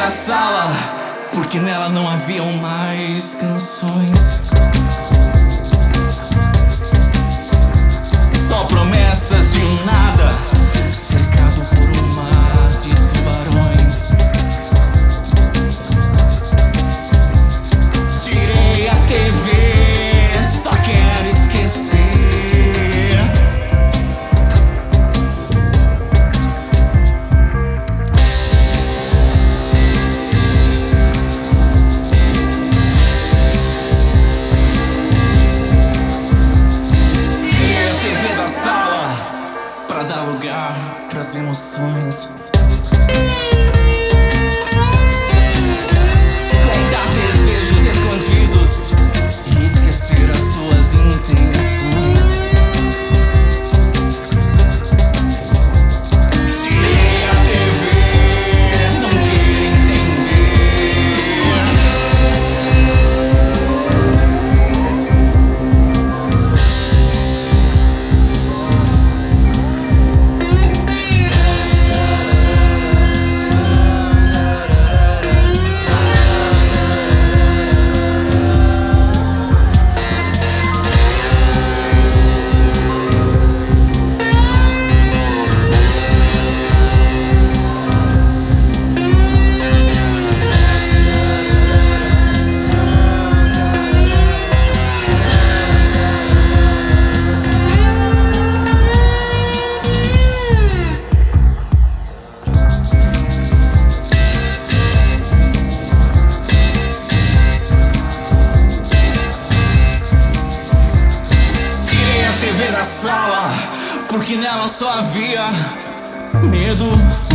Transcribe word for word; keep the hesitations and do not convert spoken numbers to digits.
da sala, porque nela não haviam mais canções. Só promessas de um nada, cercado por um mar de tubarões. Tirei a T V, só quero esquecer. Pra dar lugar pras emoções, contar desejos escondidos e esquecer as suas intenções. Tirei a T V, não quero entender. Da sala, porque nela só havia medo.